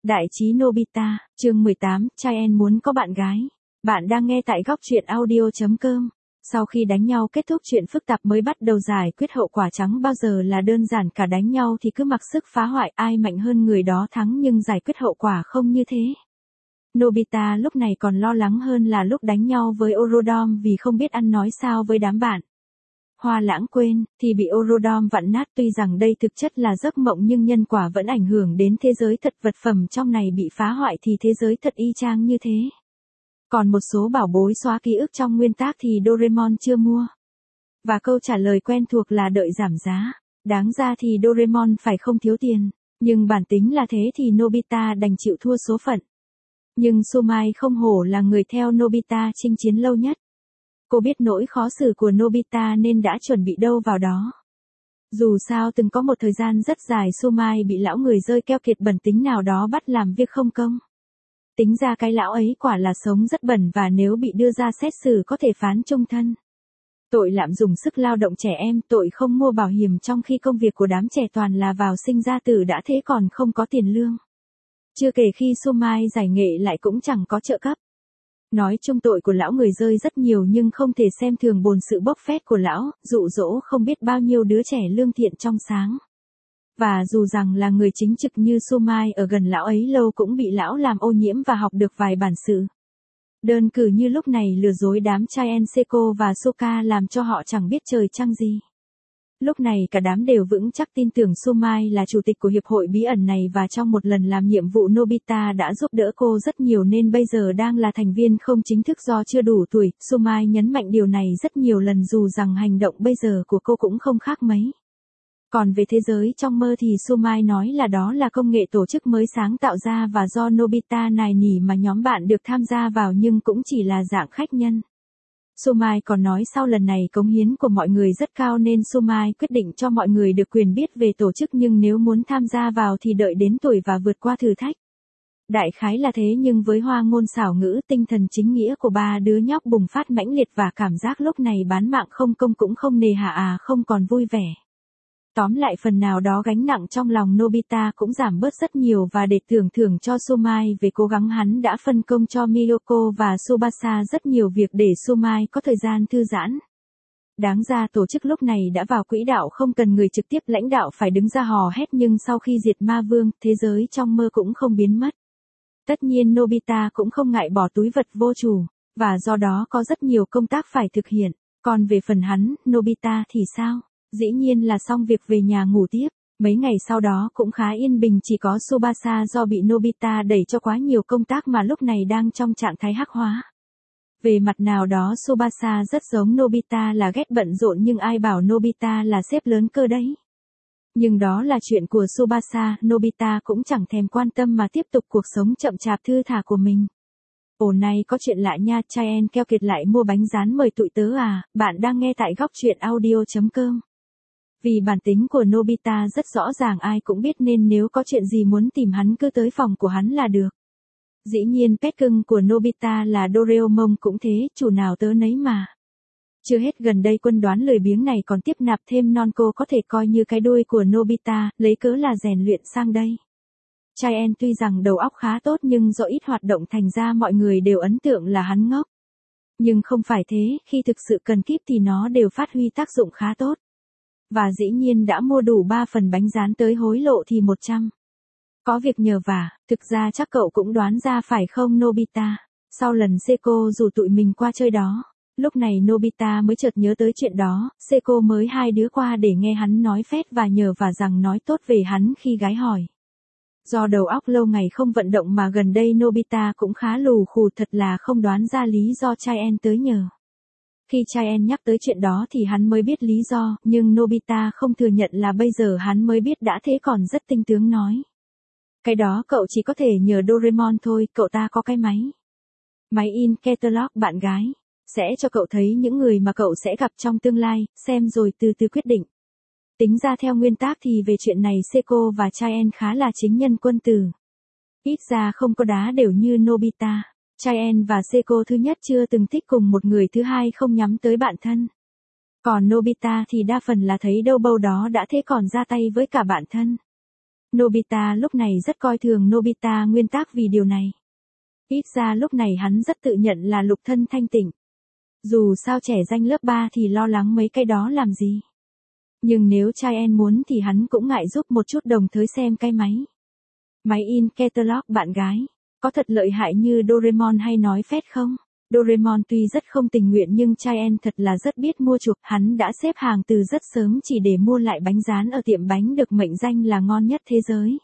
Đại trí Nobita, chương 18, Chaen muốn có bạn gái. Bạn đang nghe tại góc truyện audio.com. Sau khi đánh nhau kết thúc chuyện phức tạp mới bắt đầu giải quyết hậu quả, chẳng bao giờ là đơn giản cả, đánh nhau thì cứ mặc sức phá hoại, ai mạnh hơn người đó thắng, nhưng giải quyết hậu quả không như thế. Nobita lúc này còn lo lắng hơn là lúc đánh nhau với Orodom vì không biết ăn nói sao với đám bạn. Hoa Lãng quên, thì bị Orodom vặn nát, tuy rằng đây thực chất là giấc mộng nhưng nhân quả vẫn ảnh hưởng đến thế giới thật, vật phẩm trong này bị phá hoại thì thế giới thật y chang như thế. Còn một số bảo bối xóa ký ức trong nguyên tác thì Doraemon chưa mua. Và câu trả lời quen thuộc là đợi giảm giá. Đáng ra thì Doraemon phải không thiếu tiền, nhưng bản tính là thế thì Nobita đành chịu thua số phận. Nhưng Sumai không hổ là người theo Nobita chinh chiến lâu nhất. Cô biết nỗi khó xử của Nobita nên đã chuẩn bị đâu vào đó. Dù sao từng có một thời gian rất dài Sumai bị lão người rơi keo kiệt bẩn tính nào đó bắt làm việc không công. Tính ra cái lão ấy quả là sống rất bẩn, và nếu bị đưa ra xét xử có thể phán chung thân. Tội lạm dụng sức lao động trẻ em, tội không mua bảo hiểm trong khi công việc của đám trẻ toàn là vào sinh ra tử đã thế còn không có tiền lương. Chưa kể khi Sumai giải nghệ lại cũng chẳng có trợ cấp. Nói chung tội của lão người rơi rất nhiều, nhưng không thể xem thường bồn sự bốc phét của lão, dụ dỗ không biết bao nhiêu đứa trẻ lương thiện trong sáng. Và dù rằng là người chính trực như Sumai ở gần lão ấy lâu cũng bị lão làm ô nhiễm và học được vài bản sự. Đơn cử như lúc này lừa dối đám Chaen, Seiko và Soka làm cho họ chẳng biết trời trăng gì. Lúc này cả đám đều vững chắc tin tưởng Sumai là chủ tịch của hiệp hội bí ẩn này, và trong một lần làm nhiệm vụ Nobita đã giúp đỡ cô rất nhiều nên bây giờ đang là thành viên không chính thức do chưa đủ tuổi. Sumai nhấn mạnh điều này rất nhiều lần, dù rằng hành động bây giờ của cô cũng không khác mấy. Còn về thế giới trong mơ thì Sumai nói là đó là công nghệ tổ chức mới sáng tạo ra và do Nobita nài nỉ mà nhóm bạn được tham gia vào, nhưng cũng chỉ là dạng khách nhân. Sumai còn nói sau lần này cống hiến của mọi người rất cao nên Sumai quyết định cho mọi người được quyền biết về tổ chức, nhưng nếu muốn tham gia vào thì đợi đến tuổi và vượt qua thử thách. Đại khái là thế, nhưng với hoa ngôn xảo ngữ, tinh thần chính nghĩa của ba đứa nhóc bùng phát mãnh liệt và cảm giác lúc này bán mạng không công cũng không nề hà không còn vui vẻ. Tóm lại phần nào đó gánh nặng trong lòng Nobita cũng giảm bớt rất nhiều, và để tưởng thưởng cho Sumai về cố gắng, hắn đã phân công cho Miyoko và Tsubasa rất nhiều việc để Sumai có thời gian thư giãn. Đáng ra tổ chức lúc này đã vào quỹ đạo, không cần người trực tiếp lãnh đạo phải đứng ra hò hét, nhưng sau khi diệt ma vương, thế giới trong mơ cũng không biến mất. Tất nhiên Nobita cũng không ngại bỏ túi vật vô chủ, và do đó có rất nhiều công tác phải thực hiện. Còn về phần hắn, Nobita thì sao? Dĩ nhiên là xong việc về nhà ngủ tiếp. Mấy ngày sau đó cũng khá yên bình, chỉ có Tsubasa do bị Nobita đẩy cho quá nhiều công tác mà lúc này đang trong trạng thái hắc hóa. Về mặt nào đó Tsubasa rất giống Nobita là ghét bận rộn, nhưng ai bảo Nobita là sếp lớn cơ đấy. Nhưng đó là chuyện của Tsubasa, Nobita cũng chẳng thèm quan tâm mà tiếp tục cuộc sống chậm chạp thư thả của mình. Ồ này, có chuyện lạ nha, Chaen keo kiệt lại mua bánh rán mời tụi tớ à. Bạn đang nghe tại góc truyện audio.com. Vì bản tính của Nobita rất rõ ràng, ai cũng biết, nên nếu có chuyện gì muốn tìm hắn cứ tới phòng của hắn là được. Dĩ nhiên pet cưng của Nobita là Doraemon cũng thế, chủ nào tớ nấy mà. Chưa hết, gần đây quân đoán lười biếng này còn tiếp nạp thêm Nonco, có thể coi như cái đuôi của Nobita, lấy cớ là rèn luyện sang đây. Chaen tuy rằng đầu óc khá tốt nhưng do ít hoạt động thành ra mọi người đều ấn tượng là hắn ngốc. Nhưng không phải thế, khi thực sự cần kíp thì nó đều phát huy tác dụng khá tốt. Và dĩ nhiên đã mua đủ 3 phần bánh rán tới hối lộ thì 100. Có việc nhờ vả, thực ra chắc cậu cũng đoán ra phải không Nobita? Sau lần Seiko rủ tụi mình qua chơi đó, lúc này Nobita mới chợt nhớ tới chuyện đó, Seiko mới hai đứa qua để nghe hắn nói phét và nhờ vả rằng nói tốt về hắn khi gái hỏi. Do đầu óc lâu ngày không vận động mà gần đây Nobita cũng khá lù khù, thật là không đoán ra lý do Chaen tới nhờ. Khi Chaen nhắc tới chuyện đó thì hắn mới biết lý do, nhưng Nobita không thừa nhận là bây giờ hắn mới biết, đã thế còn rất tinh tướng nói. Cái đó cậu chỉ có thể nhờ Doraemon thôi, cậu ta có cái máy in catalog bạn gái. Sẽ cho cậu thấy những người mà cậu sẽ gặp trong tương lai, xem rồi từ từ quyết định. Tính ra theo nguyên tác thì về chuyện này Seiko và Chaen khá là chính nhân quân tử. Ít ra không có đá đều như Nobita. Chaen và Seiko thứ nhất chưa từng thích cùng một người, thứ hai không nhắm tới bạn thân. Còn Nobita thì đa phần là thấy đâu bâu đó đã thế còn ra tay với cả bạn thân. Nobita lúc này rất coi thường Nobita nguyên tác vì điều này. Ít ra lúc này hắn rất tự nhận là lục thân thanh tịnh. Dù sao trẻ danh lớp 3 thì lo lắng mấy cái đó làm gì. Nhưng nếu Chaen muốn thì hắn cũng ngại giúp một chút đồng thời xem cái máy. Máy in catalog bạn gái. Có thật lợi hại như Doraemon hay nói phét không? Doraemon tuy rất không tình nguyện nhưng Chaen thật là rất biết mua chuộc. Hắn đã xếp hàng từ rất sớm chỉ để mua lại bánh rán ở tiệm bánh được mệnh danh là ngon nhất thế giới.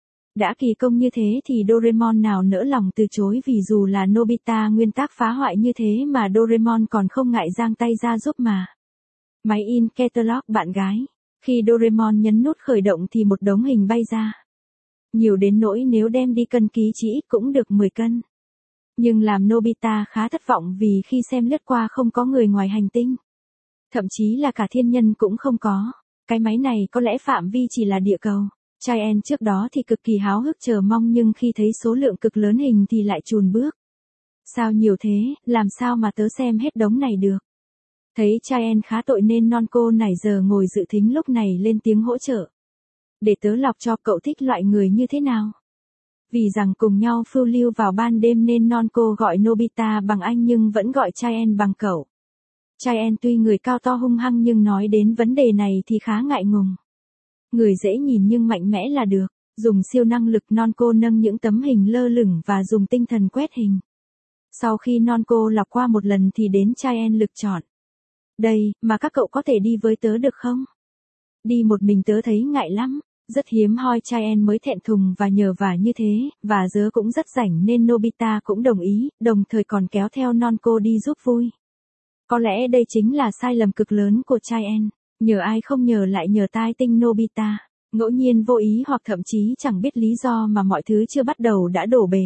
Đã kỳ công như thế thì Doraemon nào nỡ lòng từ chối vì dù là Nobita nguyên tác phá hoại như thế mà Doraemon còn không ngại giang tay ra giúp mà. Máy in catalog bạn gái. Khi Doraemon nhấn nút khởi động thì một đống hình bay ra. Nhiều đến nỗi nếu đem đi cân ký chỉ ít cũng được 10 cân. Nhưng làm Nobita khá thất vọng vì khi xem lướt qua không có người ngoài hành tinh. Thậm chí là cả thiên nhân cũng không có. Cái máy này có lẽ phạm vi chỉ là địa cầu. Chaen trước đó thì cực kỳ háo hức chờ mong nhưng khi thấy số lượng cực lớn hình thì lại chùn bước. Sao nhiều thế, làm sao mà tớ xem hết đống này được. Thấy Chaen khá tội nên Nonco nãy giờ ngồi dự thính lúc này lên tiếng hỗ trợ. Để tớ lọc cho cậu thích loại người như thế nào. Vì rằng cùng nhau phiêu lưu vào ban đêm nên Nonco gọi Nobita bằng anh nhưng vẫn gọi Chaen bằng cậu. Chaen tuy người cao to hung hăng nhưng nói đến vấn đề này thì khá ngại ngùng. Người dễ nhìn nhưng mạnh mẽ là được. Dùng siêu năng lực Nonco nâng những tấm hình lơ lửng và dùng tinh thần quét hình. Sau khi Nonco lọc qua một lần thì đến Chaen lực chọn. Đây, mà các cậu có thể đi với tớ được không? Đi một mình tớ thấy ngại lắm. Rất hiếm hoi Chaen mới thẹn thùng và nhờ vả như thế, và dớ cũng rất rảnh nên Nobita cũng đồng ý, đồng thời còn kéo theo Nonco đi giúp vui. Có lẽ đây chính là sai lầm cực lớn của Chaen. Nhờ ai không nhờ lại nhờ tai tinh Nobita. Ngẫu nhiên vô ý hoặc thậm chí chẳng biết lý do mà mọi thứ chưa bắt đầu đã đổ bể.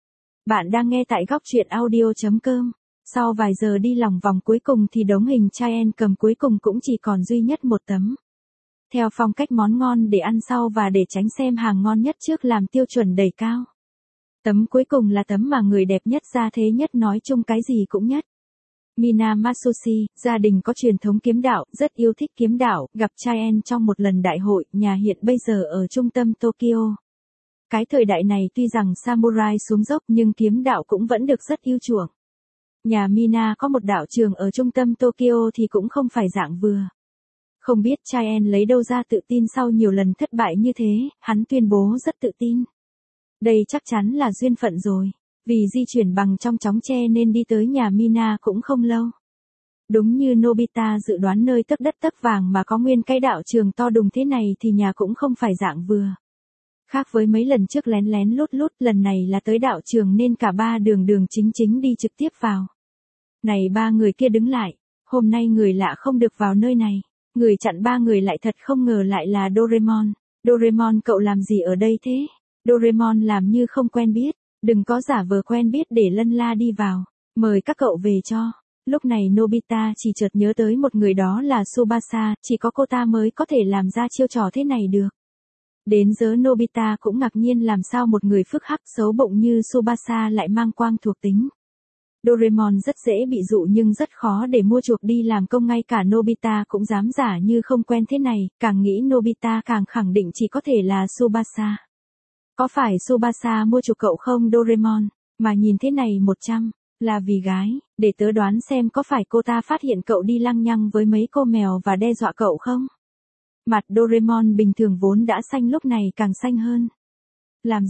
Bạn đang nghe tại góc truyện audio.com. Sau vài giờ đi lòng vòng cuối cùng thì đống hình Chaen cầm cuối cùng cũng chỉ còn duy nhất một tấm. Theo phong cách món ngon để ăn sau và để tránh xem hàng ngon nhất trước làm tiêu chuẩn đầy cao. Tấm cuối cùng là tấm mà người đẹp nhất gia thế nhất nói chung cái gì cũng nhất. Mina Matsushi, gia đình có truyền thống kiếm đạo, rất yêu thích kiếm đạo, gặp Chaen trong một lần đại hội, nhà hiện bây giờ ở trung tâm Tokyo. Cái thời đại này tuy rằng samurai xuống dốc nhưng kiếm đạo cũng vẫn được rất yêu chuộng. Nhà Mina có một đạo trường ở trung tâm Tokyo thì cũng không phải dạng vừa. Không biết Chaen lấy đâu ra tự tin sau nhiều lần thất bại như thế, hắn tuyên bố rất tự tin. Đây chắc chắn là duyên phận rồi. Vì di chuyển bằng trong chóng tre nên đi tới nhà Mina cũng không lâu. Đúng như Nobita dự đoán nơi tấc đất tấc vàng mà có nguyên cái đạo trường to đùng thế này thì nhà cũng không phải dạng vừa. Khác với mấy lần trước lén lén lút lút, lần này là tới đạo trường nên cả ba đường chính chính đi trực tiếp vào. Này ba người kia đứng lại, hôm nay người lạ không được vào nơi này. Người chặn ba người lại thật không ngờ lại là Doraemon. Doraemon cậu làm gì ở đây thế? Doraemon làm như không quen biết. Đừng có giả vờ quen biết để lân la đi vào. Mời các cậu về cho. Lúc này Nobita chỉ chợt nhớ tới một người đó là Tsubasa, chỉ có cô ta mới có thể làm ra chiêu trò thế này được. Đến giờ Nobita cũng ngạc nhiên làm sao một người phức hắc xấu bụng như Tsubasa lại mang quang thuộc tính. Doraemon rất dễ bị dụ nhưng rất khó để mua chuộc đi làm công, ngay cả Nobita cũng dám giả như không quen thế này, càng nghĩ Nobita càng khẳng định chỉ có thể là Tsubasa. Có phải Tsubasa mua chuộc cậu không Doraemon, mà nhìn thế này 100, là vì gái, để tớ đoán xem có phải cô ta phát hiện cậu đi lăng nhăng với mấy cô mèo và đe dọa cậu không? Mặt Doraemon bình thường vốn đã xanh lúc này càng xanh hơn. Làm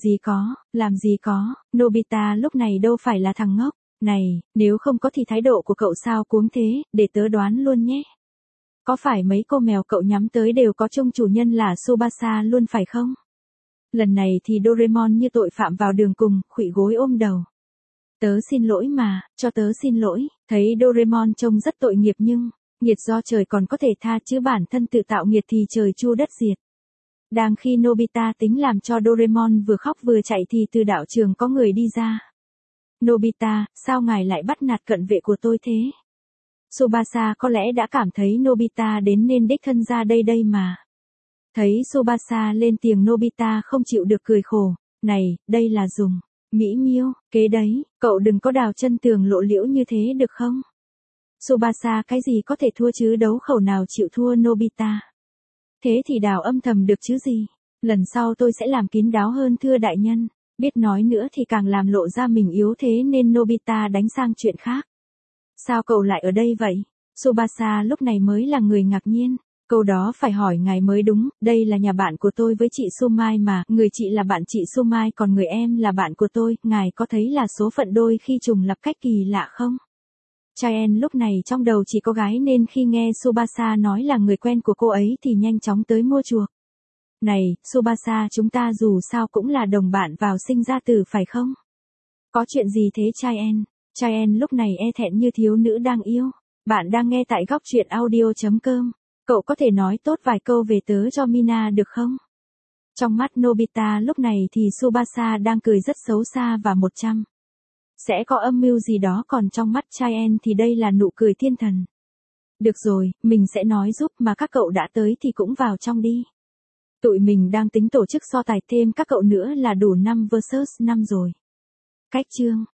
gì có, Nobita lúc này đâu phải là thằng ngốc. Này, nếu không có thì thái độ của cậu sao cuống thế, để tớ đoán luôn nhé. Có phải mấy cô mèo cậu nhắm tới đều có chung chủ nhân là Tsubasa luôn phải không? Lần này thì Doraemon như tội phạm vào đường cùng, khuỵu gối ôm đầu. Tớ xin lỗi mà, cho tớ xin lỗi, thấy Doraemon trông rất tội nghiệp nhưng, nghiệt do trời còn có thể tha chứ bản thân tự tạo nghiệt thì trời chu đất diệt. Đang khi Nobita tính làm cho Doraemon vừa khóc vừa chạy thì từ đạo trường có người đi ra. Nobita, sao ngài lại bắt nạt cận vệ của tôi thế? Tsubasa có lẽ đã cảm thấy Nobita đến nên đích thân ra đây mà. Thấy Tsubasa lên tiếng Nobita không chịu được cười khổ. Này, đây là dùng mỹ miêu, kế đấy, cậu đừng có đào chân tường lộ liễu như thế được không? Tsubasa cái gì có thể thua chứ, đấu khẩu nào chịu thua Nobita. Thế thì đào âm thầm được chứ gì? Lần sau tôi sẽ làm kín đáo hơn thưa đại nhân. Biết nói nữa thì càng làm lộ ra mình yếu thế nên Nobita đánh sang chuyện khác. Sao cậu lại ở đây vậy? Tsubasa lúc này mới là người ngạc nhiên. Câu đó phải hỏi ngài mới đúng, đây là nhà bạn của tôi với chị Sumai mà, người chị là bạn chị Sumai còn người em là bạn của tôi, ngài có thấy là số phận đôi khi trùng lặp cách kỳ lạ không? Chaen lúc này trong đầu chỉ có gái nên khi nghe Tsubasa nói là người quen của cô ấy thì nhanh chóng tới mua chuộc. Này, Tsubasa chúng ta dù sao cũng là đồng bạn vào sinh ra tử phải không? Có chuyện gì thế Chaen? Chaen lúc này e thẹn như thiếu nữ đang yêu. Bạn đang nghe tại góc truyện audio.com. Cậu có thể nói tốt vài câu về tớ cho Mina được không? Trong mắt Nobita lúc này thì Tsubasa đang cười rất xấu xa và 100. Sẽ có âm mưu gì đó còn trong mắt Chaen thì đây là nụ cười thiên thần. Được rồi, mình sẽ nói giúp mà các cậu đã tới thì cũng vào trong đi. Tụi mình đang tính tổ chức so tài thêm các cậu nữa là đủ 5 vs 5 rồi. Cách chương